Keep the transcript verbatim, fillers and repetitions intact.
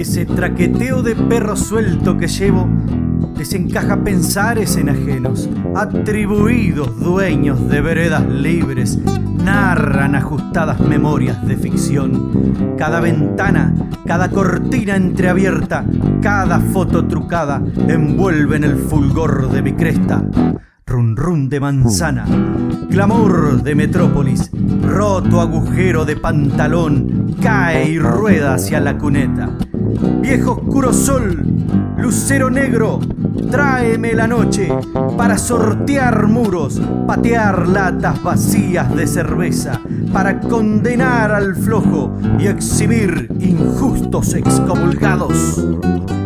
Ese traqueteo de perro suelto que llevo desencaja pensares enajenos. Atribuidos dueños de veredas libres narran ajustadas memorias de ficción. Cada ventana, cada cortina entreabierta, cada foto trucada envuelve en el fulgor de mi cresta. Run run de manzana, clamor de metrópolis, roto agujero de pantalón, cae y rueda hacia la cuneta. Viejo oscuro sol, lucero negro, tráeme la noche para sortear muros, patear latas vacías de cerveza, para condenar al flojo y exhibir injustos excomulgados.